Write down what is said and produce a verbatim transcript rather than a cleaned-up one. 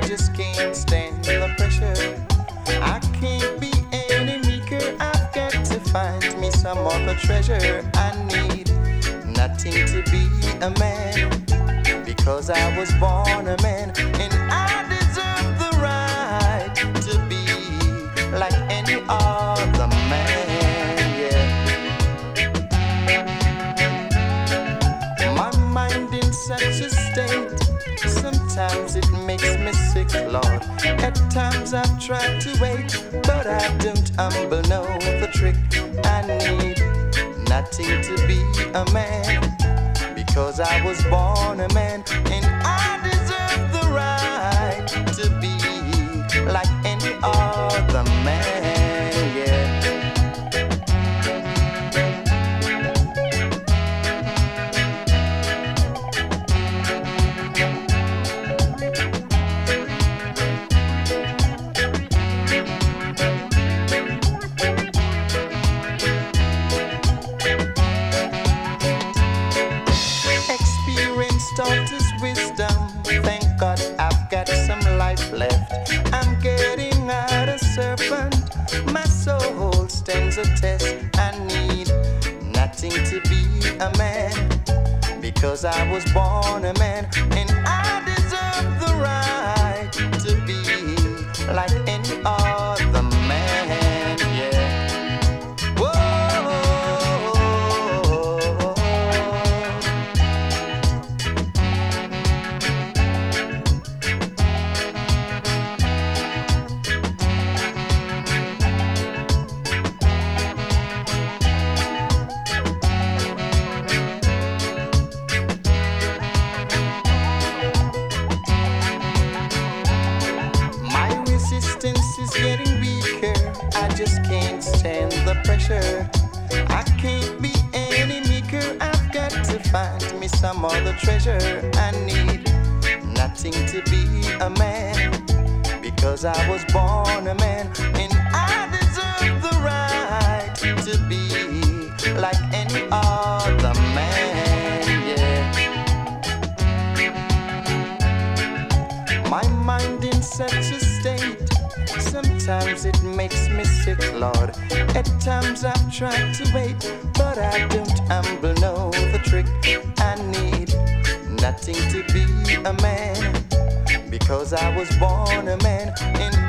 just can't stand the pressure. I can't be any meeker. I've got to find me some other treasure. I need nothing to be a man, because I was born a man, and I deserve the right to be like any other man, yeah. My mind in such a state, sometimes it makes me sick, Lord. At times I've tried to wait, but I don't humble know the trick. I need nothing to be a man, because I was born a man, and I deserve the right to be like any other man, yeah. Taught us wisdom. Thank God I've got some life left. I'm getting out of serpent. My soul stands a test. I need nothing to be a man, because I was born a man, and I deserve the right to be like any other man, yeah. Getting weaker, I just can't stand the pressure. I can't be any meeker. I've got to find me some other treasure. I need nothing to be a man, because I was born a man, and I deserve the right to be like any other man, yeah. My mind in such a state, sometimes it makes me sick, Lord. At times I've tried to wait, but I don't humble know the trick. I need nothing to be a man, because I was born a man, and